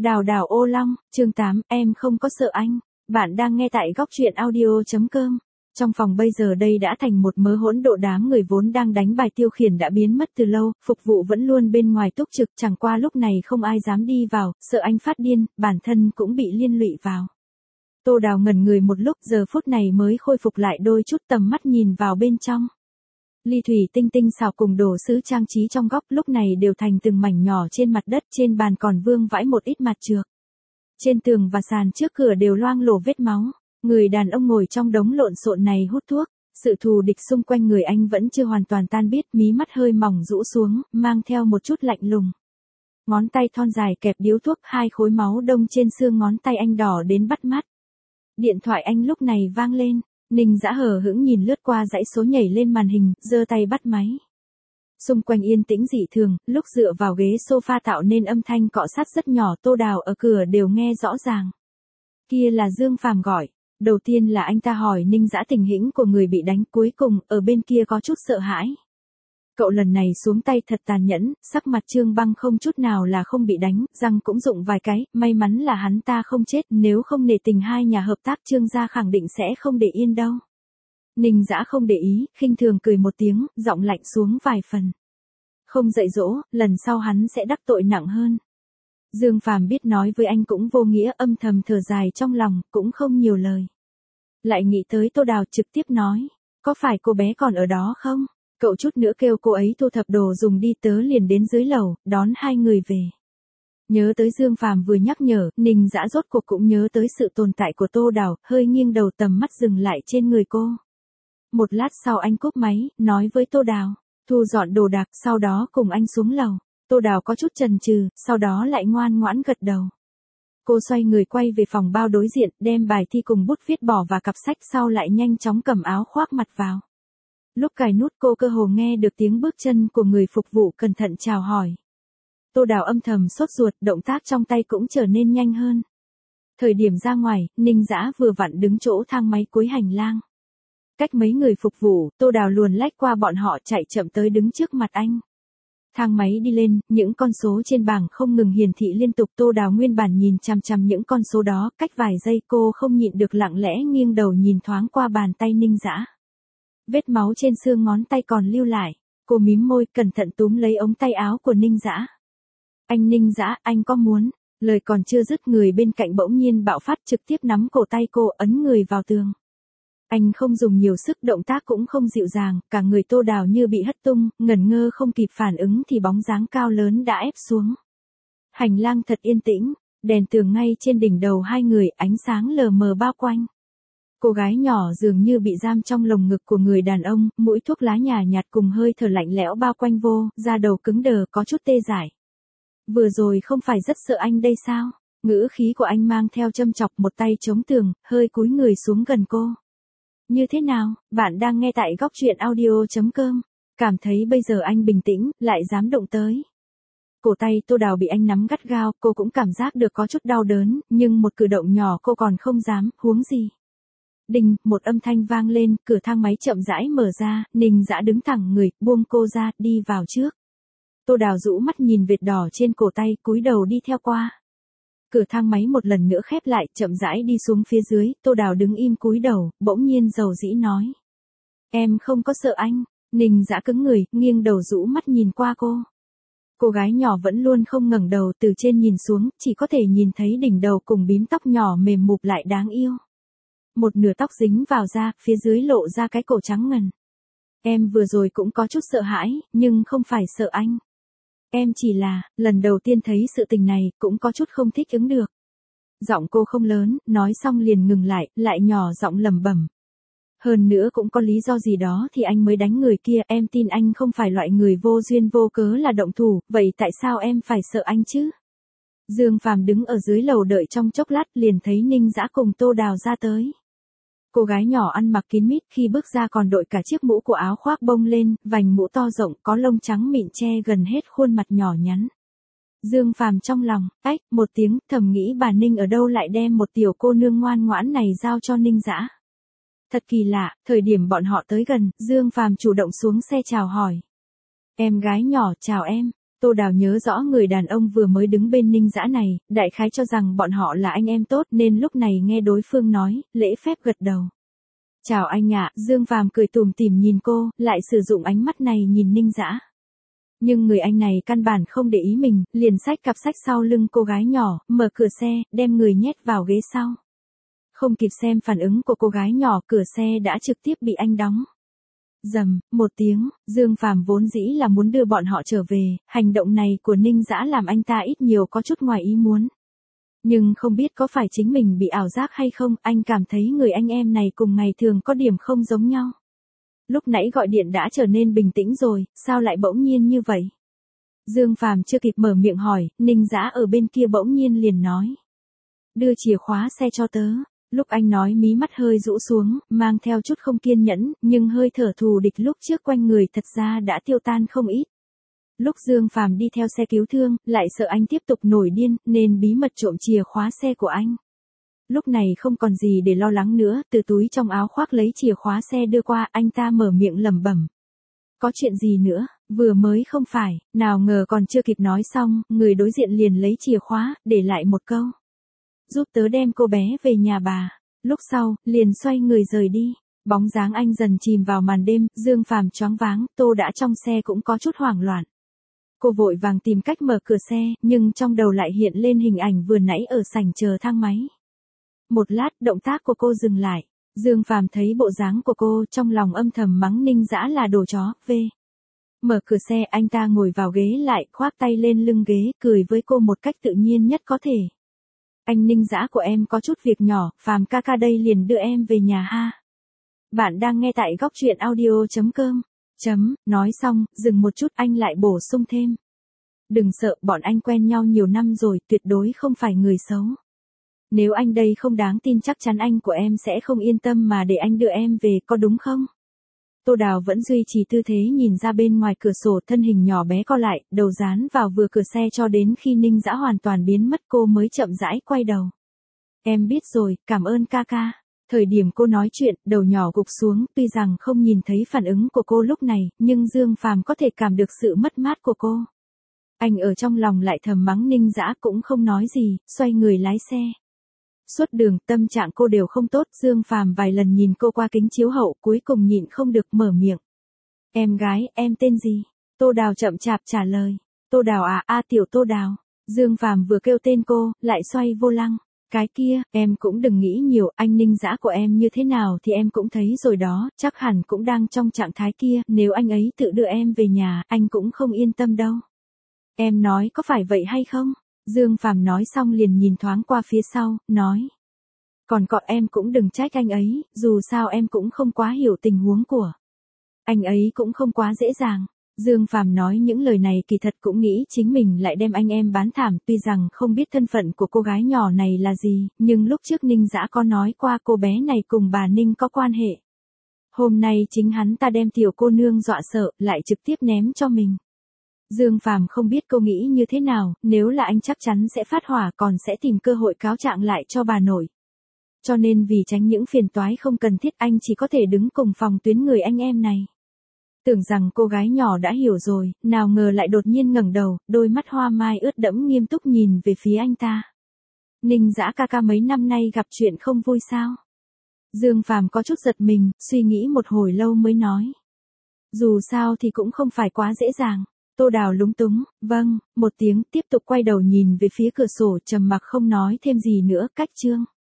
Đào đào ô long, chương 8, em không có sợ anh. Bạn đang nghe tại góc truyện audio.com. Trong phòng bây giờ đây đã thành một mớ hỗn độn, đám người vốn đang đánh bài tiêu khiển đã biến mất từ lâu, phục vụ vẫn luôn bên ngoài túc trực, chẳng qua lúc này không ai dám đi vào, sợ anh phát điên, bản thân cũng bị liên lụy vào. Tô Đào ngẩn người một lúc, giờ phút này mới khôi phục lại đôi chút tầm mắt nhìn vào bên trong. Ly thủy tinh tinh xào cùng đồ sứ trang trí trong góc lúc này đều thành từng mảnh nhỏ trên mặt đất, trên bàn còn vương vãi một ít mặt trược. Trên tường và sàn trước cửa đều loang lổ vết máu, người đàn ông ngồi trong đống lộn xộn này hút thuốc, sự thù địch xung quanh người anh vẫn chưa hoàn toàn tan biết, mí mắt hơi mỏng rũ xuống, mang theo một chút lạnh lùng. Ngón tay thon dài kẹp điếu thuốc, hai khối máu đông trên xương ngón tay anh đỏ đến bắt mắt. Điện thoại anh lúc này vang lên. Ninh Dã hờ hững nhìn lướt qua dãy số nhảy lên màn hình, giơ tay bắt máy. Xung quanh yên tĩnh dị thường, lúc dựa vào ghế sofa tạo nên âm thanh cọ sát rất nhỏ, Tô Đào ở cửa đều nghe rõ ràng. Kia là Dương Phàm gọi. Đầu tiên là anh ta hỏi Ninh Dã tình hình của người bị đánh, cuối cùng ở bên kia có chút sợ hãi. Cậu lần này xuống tay thật tàn nhẫn, sắc mặt Trương Băng không chút nào là không bị đánh, răng cũng rụng vài cái, may mắn là hắn ta không chết, nếu không nể tình hai nhà hợp tác Trương gia khẳng định sẽ không để yên đâu. Ninh Dã không để ý, khinh thường cười một tiếng, giọng lạnh xuống vài phần. Không dạy dỗ, lần sau hắn sẽ đắc tội nặng hơn. Dương Phàm biết nói với anh cũng vô nghĩa, âm thầm thở dài trong lòng, cũng không nhiều lời. Lại nghĩ tới Tô Đào trực tiếp nói, có phải cô bé còn ở đó không? Cậu chút nữa kêu cô ấy thu thập đồ dùng đi, tớ liền đến dưới lầu, đón hai người về. Nhớ tới Dương Phàm vừa nhắc nhở, Ninh Dã rốt cuộc cũng nhớ tới sự tồn tại của Tô Đào, hơi nghiêng đầu, tầm mắt dừng lại trên người cô. Một lát sau anh cúp máy, nói với Tô Đào, thu dọn đồ đạc, sau đó cùng anh xuống lầu. Tô Đào có chút chần chừ, sau đó lại ngoan ngoãn gật đầu. Cô xoay người quay về phòng bao đối diện, đem bài thi cùng bút viết bỏ vào cặp sách, sau lại nhanh chóng cầm áo khoác mặt vào. Lúc cài nút cô cơ hồ nghe được tiếng bước chân của người phục vụ cẩn thận chào hỏi. Tô Đào âm thầm sốt ruột, động tác trong tay cũng trở nên nhanh hơn. Thời điểm ra ngoài, Ninh Dã vừa vặn đứng chỗ thang máy cuối hành lang. Cách mấy người phục vụ, Tô Đào luồn lách qua bọn họ, chạy chậm tới đứng trước mặt anh. Thang máy đi lên, những con số trên bảng không ngừng hiển thị liên tục, Tô Đào nguyên bản nhìn chằm chằm những con số đó, cách vài giây cô không nhịn được lặng lẽ nghiêng đầu nhìn thoáng qua bàn tay Ninh Dã. Vết máu trên xương ngón tay còn lưu lại, cô mím môi, cẩn thận túm lấy ống tay áo của Ninh Dã. Anh Ninh Dã, anh có muốn, lời còn chưa dứt, người bên cạnh bỗng nhiên bạo phát, trực tiếp nắm cổ tay cô, ấn người vào tường. Anh không dùng nhiều sức, động tác cũng không dịu dàng, cả người Tô Đào như bị hất tung, ngẩn ngơ không kịp phản ứng thì bóng dáng cao lớn đã ép xuống. Hành lang thật yên tĩnh, đèn tường ngay trên đỉnh đầu hai người, ánh sáng lờ mờ bao quanh. Cô gái nhỏ dường như bị giam trong lồng ngực của người đàn ông, mũi thuốc lá nhả nhạt cùng hơi thở lạnh lẽo bao quanh vô, da đầu cứng đờ, có chút tê dại. Vừa rồi không phải rất sợ anh đây sao? Ngữ khí của anh mang theo châm chọc, một tay chống tường, hơi cúi người xuống gần cô. Như thế nào, bạn đang nghe tại góc truyện audio.com. Cảm thấy bây giờ anh bình tĩnh, lại dám động tới. Cổ tay Tô Đào bị anh nắm gắt gao, cô cũng cảm giác được có chút đau đớn, nhưng một cử động nhỏ cô còn không dám, huống gì. Đinh, một âm thanh vang lên, cửa thang máy chậm rãi mở ra, Ninh Dã đứng thẳng người, buông cô ra, đi vào trước. Tô Đào rũ mắt nhìn vệt đỏ trên cổ tay, cúi đầu đi theo qua. Cửa thang máy một lần nữa khép lại, chậm rãi đi xuống phía dưới, Tô Đào đứng im cúi đầu, bỗng nhiên dầu dĩ nói. Em không có sợ anh. Ninh Dã cứng người, nghiêng đầu rũ mắt nhìn qua cô. Cô gái nhỏ vẫn luôn không ngẩng đầu, từ trên nhìn xuống, chỉ có thể nhìn thấy đỉnh đầu cùng bím tóc nhỏ mềm mụp lại đáng yêu. Một nửa tóc dính vào da, phía dưới lộ ra cái cổ trắng ngần. Em vừa rồi cũng có chút sợ hãi, nhưng không phải sợ anh. Em chỉ là, lần đầu tiên thấy sự tình này, cũng có chút không thích ứng được. Giọng cô không lớn, nói xong liền ngừng lại nhỏ giọng lẩm bẩm. Hơn nữa cũng có lý do gì đó thì anh mới đánh người kia, em tin anh không phải loại người vô duyên vô cớ là động thủ, vậy tại sao em phải sợ anh chứ? Dương Phàm đứng ở dưới lầu đợi trong chốc lát, liền thấy Ninh Dã cùng Tô Đào ra tới. Cô gái nhỏ ăn mặc kín mít, khi bước ra còn đội cả chiếc mũ của áo khoác bông lên, vành mũ to rộng, có lông trắng mịn che gần hết khuôn mặt nhỏ nhắn. Dương Phàm trong lòng, ách, một tiếng, thầm nghĩ bà Ninh ở đâu lại đem một tiểu cô nương ngoan ngoãn này giao cho Ninh Dã. Thật kỳ lạ, thời điểm bọn họ tới gần, Dương Phàm chủ động xuống xe chào hỏi. Em gái nhỏ, chào em. Tô Đào nhớ rõ người đàn ông vừa mới đứng bên Ninh Dã này, đại khái cho rằng bọn họ là anh em tốt nên lúc này nghe đối phương nói, lễ phép gật đầu. Chào anh ạ, Dương Phàm cười tủm tỉm nhìn cô, lại sử dụng ánh mắt này nhìn Ninh Dã. Nhưng người anh này căn bản không để ý mình, liền xách cặp sách sau lưng cô gái nhỏ, mở cửa xe, đem người nhét vào ghế sau. Không kịp xem phản ứng của cô gái nhỏ, cửa xe đã trực tiếp bị anh đóng. Rầm, một tiếng, Dương Phàm vốn dĩ là muốn đưa bọn họ trở về, hành động này của Ninh Dã làm anh ta ít nhiều có chút ngoài ý muốn. Nhưng không biết có phải chính mình bị ảo giác hay không, anh cảm thấy người anh em này cùng ngày thường có điểm không giống nhau. Lúc nãy gọi điện đã trở nên bình tĩnh rồi, sao lại bỗng nhiên như vậy? Dương Phàm chưa kịp mở miệng hỏi, Ninh Dã ở bên kia bỗng nhiên liền nói. Đưa chìa khóa xe cho tớ. Lúc anh nói mí mắt hơi rũ xuống, mang theo chút không kiên nhẫn, nhưng hơi thở thù địch lúc trước quanh người thật ra đã tiêu tan không ít. Lúc Dương Phàm đi theo xe cứu thương, lại sợ anh tiếp tục nổi điên, nên bí mật trộm chìa khóa xe của anh. Lúc này không còn gì để lo lắng nữa, từ túi trong áo khoác lấy chìa khóa xe đưa qua, anh ta mở miệng lẩm bẩm. Có chuyện gì nữa, vừa mới không phải, nào ngờ còn chưa kịp nói xong, người đối diện liền lấy chìa khóa, để lại một câu. Giúp tớ đem cô bé về nhà bà. Lúc sau, liền xoay người rời đi. Bóng dáng anh dần chìm vào màn đêm, Dương Phàm choáng váng, Tô đã trong xe cũng có chút hoảng loạn. Cô vội vàng tìm cách mở cửa xe, nhưng trong đầu lại hiện lên hình ảnh vừa nãy ở sảnh chờ thang máy. Một lát, động tác của cô dừng lại. Dương Phàm thấy bộ dáng của cô, trong lòng âm thầm mắng Ninh Dã là đồ chó, Mở cửa xe, anh ta ngồi vào ghế lại, khoác tay lên lưng ghế, cười với cô một cách tự nhiên nhất có thể. Anh Ninh Dã của em có chút việc nhỏ, Phàm ca ca đây liền đưa em về nhà ha. Bạn đang nghe tại góc truyện audio.com. Nói xong, dừng một chút anh lại bổ sung thêm. Đừng sợ, bọn anh quen nhau nhiều năm rồi, tuyệt đối không phải người xấu. Nếu anh đây không đáng tin chắc chắn anh của em sẽ không yên tâm mà để anh đưa em về, có đúng không? Tô Đào vẫn duy trì tư thế nhìn ra bên ngoài cửa sổ, thân hình nhỏ bé co lại, đầu dán vào vừa cửa xe cho đến khi Ninh Dã hoàn toàn biến mất cô mới chậm rãi quay đầu. Em biết rồi, cảm ơn ca ca. Thời điểm cô nói chuyện, đầu nhỏ gục xuống, tuy rằng không nhìn thấy phản ứng của cô lúc này, nhưng Dương Phàm có thể cảm được sự mất mát của cô. Anh ở trong lòng lại thầm mắng Ninh Dã cũng không nói gì, xoay người lái xe. Suốt đường, tâm trạng cô đều không tốt, Dương Phàm vài lần nhìn cô qua kính chiếu hậu, cuối cùng nhịn không được mở miệng. Em gái, em tên gì? Tô Đào chậm chạp trả lời. Tô Đào à, tiểu Tô Đào. Dương Phàm vừa kêu tên cô, lại xoay vô lăng. Cái kia, em cũng đừng nghĩ nhiều, anh Ninh Dã của em như thế nào thì em cũng thấy rồi đó, chắc hẳn cũng đang trong trạng thái kia, nếu anh ấy tự đưa em về nhà, anh cũng không yên tâm đâu. Em nói có phải vậy hay không? Dương Phàm nói xong liền nhìn thoáng qua phía sau, nói. Còn em cũng đừng trách anh ấy, dù sao em cũng không quá hiểu tình huống của anh ấy, cũng không quá dễ dàng. Dương Phàm nói những lời này kỳ thật cũng nghĩ chính mình lại đem anh em bán thảm, tuy rằng không biết thân phận của cô gái nhỏ này là gì, nhưng lúc trước Ninh Dã có nói qua cô bé này cùng bà Ninh có quan hệ. Hôm nay chính hắn ta đem tiểu cô nương dọa sợ, lại trực tiếp ném cho mình. Dương Phàm không biết cô nghĩ như thế nào, nếu là anh chắc chắn sẽ phát hỏa, còn sẽ tìm cơ hội cáo trạng lại cho bà nội. Cho nên vì tránh những phiền toái không cần thiết, anh chỉ có thể đứng cùng phòng tuyến người anh em này. Tưởng rằng cô gái nhỏ đã hiểu rồi, nào ngờ lại đột nhiên ngẩng đầu, đôi mắt hoa mai ướt đẫm nghiêm túc nhìn về phía anh ta. Ninh Dã ca ca mấy năm nay gặp chuyện không vui sao? Dương Phàm có chút giật mình, suy nghĩ một hồi lâu mới nói. Dù sao thì cũng không phải quá dễ dàng. Tô Đào lúng túng, vâng, một tiếng, tiếp tục quay đầu nhìn về phía cửa sổ, trầm mặc không nói thêm gì nữa, cách chương.